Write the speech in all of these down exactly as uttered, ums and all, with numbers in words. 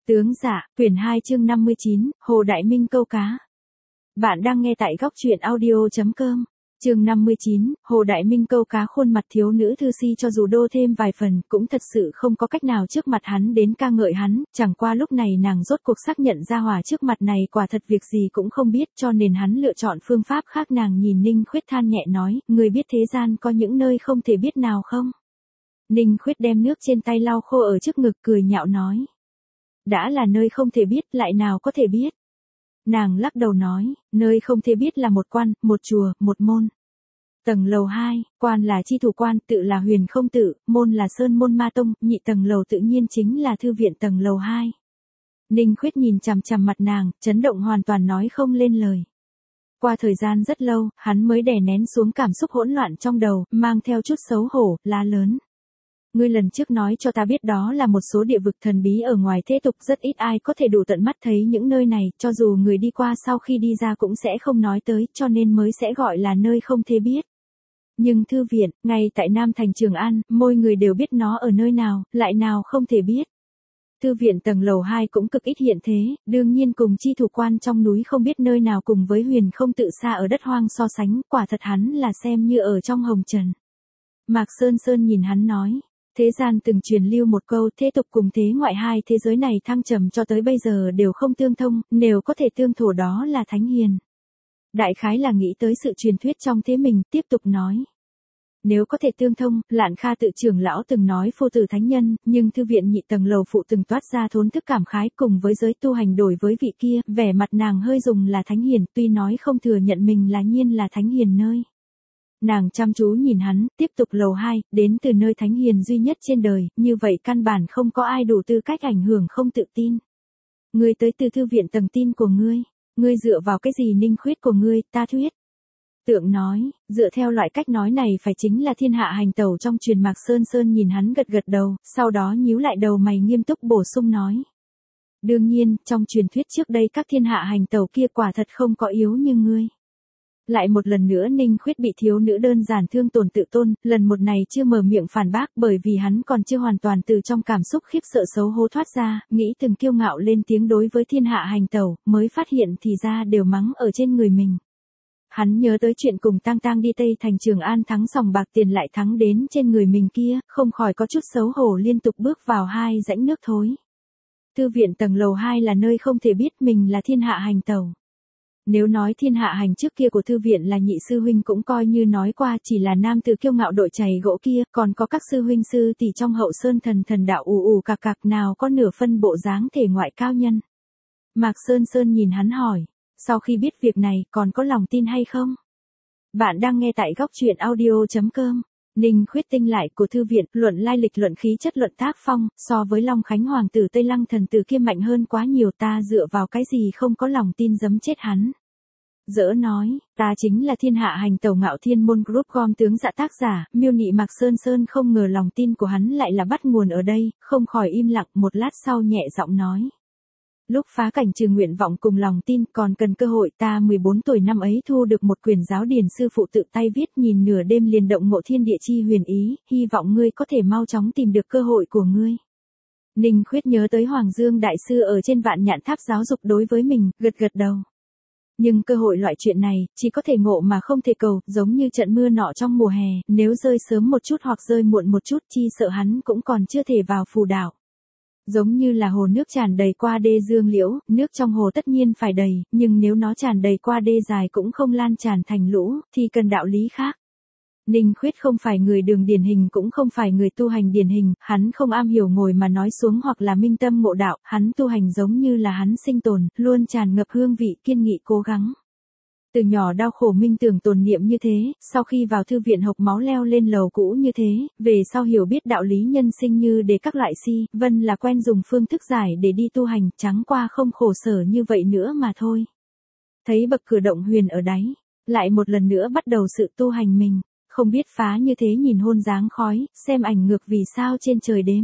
Tướng dạ, quyển hai chương năm mươi chín, Hồ Đại Minh câu cá. Bạn đang nghe tại góc truyện audio chấm com. Chương năm mươi chín, Hồ Đại Minh câu cá. Khuôn mặt thiếu nữ thư si cho dù đô thêm vài phần, cũng thật sự không có cách nào trước mặt hắn đến ca ngợi hắn, chẳng qua lúc này nàng rốt cuộc xác nhận ra hỏa trước mặt này quả thật việc gì cũng không biết, cho nên hắn lựa chọn phương pháp khác. Nàng nhìn Ninh Khuyết than nhẹ nói, người biết thế gian có những nơi không thể biết nào không? Ninh Khuyết đem nước trên tay lau khô ở trước ngực, cười nhạo nói. Đã là nơi không thể biết, lại nào có thể biết? Nàng lắc đầu nói, nơi không thể biết là một quan, một chùa, một môn. Tầng lầu hai, quan là chi thủ quan, tự là Huyền Không Tự, môn là Sơn Môn Ma Tông, nhị tầng lầu tự nhiên chính là thư viện tầng lầu hai. Ninh Khuyết nhìn chằm chằm mặt nàng, chấn động hoàn toàn nói không lên lời. Qua thời gian rất lâu, hắn mới đè nén xuống cảm xúc hỗn loạn trong đầu, mang theo chút xấu hổ, la lớn. Ngươi lần trước nói cho ta biết đó là một số địa vực thần bí ở ngoài thế tục, rất ít ai có thể đủ tận mắt thấy những nơi này, cho dù người đi qua sau khi đi ra cũng sẽ không nói tới, cho nên mới sẽ gọi là nơi không thể biết. Nhưng thư viện, ngay tại Nam Thành Trường An, mỗi người đều biết nó ở nơi nào, lại nào không thể biết. Thư viện tầng lầu hai cũng cực ít hiện thế, đương nhiên cùng chi thủ quan trong núi không biết nơi nào cùng với Huyền Không Tự xa ở đất hoang so sánh, quả thật hắn là xem như ở trong hồng trần. Mạc Sơn Sơn nhìn hắn nói. Thế gian từng truyền lưu một câu, thế tục cùng thế ngoại hai thế giới này thăng trầm cho tới bây giờ đều không tương thông, nếu có thể tương thổ đó là thánh hiền. Đại khái là nghĩ tới sự truyền thuyết trong thế mình, tiếp tục nói. Nếu có thể tương thông, Lạn Kha Tự trưởng lão từng nói phô tử thánh nhân, nhưng thư viện nhị tầng lầu phụ từng toát ra thốn thức cảm khái cùng với giới tu hành đổi với vị kia, vẻ mặt nàng hơi dùng là thánh hiền, tuy nói không thừa nhận mình là nhiên là thánh hiền nơi. Nàng chăm chú nhìn hắn, tiếp tục lầu hai, đến từ nơi thánh hiền duy nhất trên đời, như vậy căn bản không có ai đủ tư cách ảnh hưởng không tự tin. Ngươi tới từ thư viện tầng tin của ngươi, ngươi dựa vào cái gì Ninh Khuyết của ngươi, ta thuyết. Tượng nói, dựa theo loại cách nói này phải chính là thiên hạ hành tẩu trong truyền. Mạc Sơn Sơn nhìn hắn gật gật đầu, sau đó nhíu lại đầu mày nghiêm túc bổ sung nói. Đương nhiên, trong truyền thuyết trước đây các thiên hạ hành tẩu kia quả thật không có yếu như ngươi. Lại một lần nữa Ninh Khuyết bị thiếu nữ đơn giản thương tổn tự tôn, lần một này chưa mở miệng phản bác bởi vì hắn còn chưa hoàn toàn từ trong cảm xúc khiếp sợ xấu hổ thoát ra, nghĩ từng kiêu ngạo lên tiếng đối với thiên hạ hành tẩu, mới phát hiện thì ra đều mắng ở trên người mình. Hắn nhớ tới chuyện cùng Tang Tang đi Tây Thành Trường An thắng sòng bạc tiền lại thắng đến trên người mình kia, không khỏi có chút xấu hổ liên tục bước vào hai rãnh nước thối. Thư viện tầng lầu hai là nơi không thể biết mình là thiên hạ hành tẩu. Nếu nói thiên hạ hành trước kia của thư viện là nhị sư huynh cũng coi như nói qua, chỉ là nam tử kiêu ngạo đội chày gỗ kia, còn có các sư huynh sư tỷ trong hậu sơn thần thần đạo ù ù cạc cạc nào có nửa phân bộ dáng thể ngoại cao nhân. Mạc Sơn Sơn nhìn hắn hỏi, sau khi biết việc này còn có lòng tin hay không? Bạn đang nghe tại góc truyện audio chấm com. Ninh Khuyết tinh lại của thư viện, luận lai lịch luận khí chất luận tác phong, so với Long Khánh Hoàng tử Tây Lăng thần tử kia mạnh hơn quá nhiều, ta dựa vào cái gì không có lòng tin giấm chết hắn. Dỡ nói, ta chính là thiên hạ hành tẩu Ngạo Thiên Môn Group gom tướng dạ tác giả, miêu nị. Mạc Sơn Sơn không ngờ lòng tin của hắn lại là bắt nguồn ở đây, không khỏi im lặng, một lát sau nhẹ giọng nói. Lúc phá cảnh trừ nguyện vọng cùng lòng tin còn cần cơ hội, ta mười bốn tuổi năm ấy thu được một quyển giáo điển sư phụ tự tay viết, nhìn nửa đêm liền động ngộ thiên địa chi huyền ý, hy vọng ngươi có thể mau chóng tìm được cơ hội của ngươi. Ninh Khuyết nhớ tới Hoàng Dương đại sư ở trên Vạn Nhạn Tháp giáo dục đối với mình, gật gật đầu. Nhưng cơ hội loại chuyện này, chỉ có thể ngộ mà không thể cầu, giống như trận mưa nọ trong mùa hè, nếu rơi sớm một chút hoặc rơi muộn một chút, chi sợ hắn cũng còn chưa thể vào phù đạo. Giống như là hồ nước tràn đầy qua đê dương liễu, nước trong hồ tất nhiên phải đầy, nhưng nếu nó tràn đầy qua đê dài cũng không lan tràn thành lũ, thì cần đạo lý khác. Ninh Khuyết không phải người đường điển hình cũng không phải người tu hành điển hình, hắn không am hiểu ngồi mà nói xuống hoặc là minh tâm ngộ đạo, hắn tu hành giống như là hắn sinh tồn, luôn tràn ngập hương vị kiên nghị cố gắng. Từ nhỏ đau khổ minh tưởng tồn niệm như thế, sau khi vào thư viện hộc máu leo lên lầu cũ như thế, về sau hiểu biết đạo lý nhân sinh như để các loại si, vân là quen dùng phương thức giải để đi tu hành, trắng qua không khổ sở như vậy nữa mà thôi. Thấy bậc cửa động huyền ở đáy, lại một lần nữa bắt đầu sự tu hành mình, không biết phá như thế nhìn hôn dáng khói, xem ảnh ngược vì sao trên trời đếm.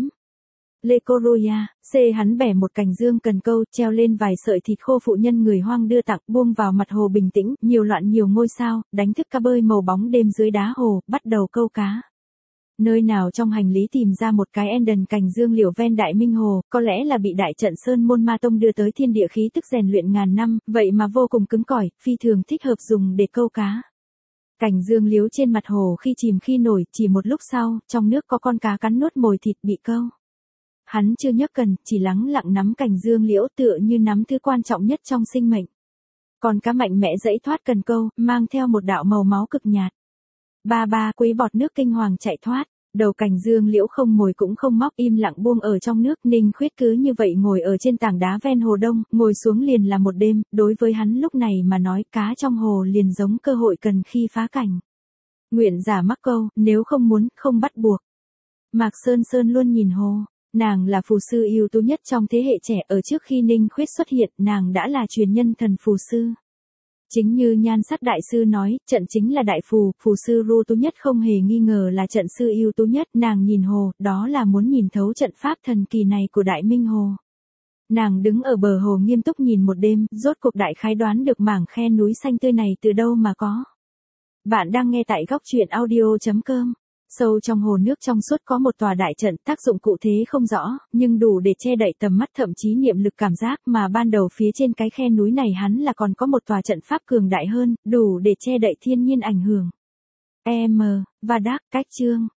Le Coroya, xê hắn bẻ một cành dương cần câu, treo lên vài sợi thịt khô phụ nhân người hoang đưa tặng, buông vào mặt hồ bình tĩnh, nhiều loạn nhiều ngôi sao, đánh thức cá bơi màu bóng đêm dưới đá hồ, bắt đầu câu cá. Nơi nào trong hành lý tìm ra một cái Enden cành dương liễu ven Đại Minh Hồ, có lẽ là bị đại trận Sơn Môn Ma Tông đưa tới thiên địa khí tức rèn luyện ngàn năm, vậy mà vô cùng cứng cỏi, phi thường thích hợp dùng để câu cá. Cành dương liễu trên mặt hồ khi chìm khi nổi, chỉ một lúc sau, trong nước có con cá cắn nuốt mồi thịt bị câu. Hắn chưa nhấc cần, chỉ lắng lặng nắm cành dương liễu tựa như nắm thứ quan trọng nhất trong sinh mệnh. Con cá mạnh mẽ giãy thoát cần câu, mang theo một đạo màu máu cực nhạt. Ba ba quý bọt nước kinh hoàng chạy thoát, đầu cành dương liễu không mồi cũng không móc im lặng buông ở trong nước. Ninh Khuyết cứ như vậy ngồi ở trên tảng đá ven hồ đông, ngồi xuống liền là một đêm, đối với hắn lúc này mà nói cá trong hồ liền giống cơ hội cần khi phá cảnh. Nguyện giả mắc câu, nếu không muốn, không bắt buộc. Mạc Sơn Sơn luôn nhìn hồ, nàng là phù sư ưu tú nhất trong thế hệ trẻ, ở trước khi Ninh Khuyết xuất hiện, nàng đã là truyền nhân thần phù sư. Chính như Nhan Sắc đại sư nói, trận chính là đại phù, phù sư ưu tú nhất không hề nghi ngờ là trận sư ưu tú nhất, nàng nhìn hồ, đó là muốn nhìn thấu trận pháp thần kỳ này của Đại Minh Hồ. Nàng đứng ở bờ hồ nghiêm túc nhìn một đêm, rốt cuộc đại khái đoán được mảng khe núi xanh tươi này từ đâu mà có. Bạn đang nghe tại góc truyện audio chấm com. Sâu trong hồ nước trong suốt có một tòa đại trận, tác dụng cụ thể không rõ, nhưng đủ để che đậy tầm mắt, thậm chí niệm lực cảm giác, mà ban đầu phía trên cái khe núi này hắn là còn có một tòa trận pháp cường đại hơn, đủ để che đậy thiên nhiên ảnh hưởng. E M và Đắc cách chương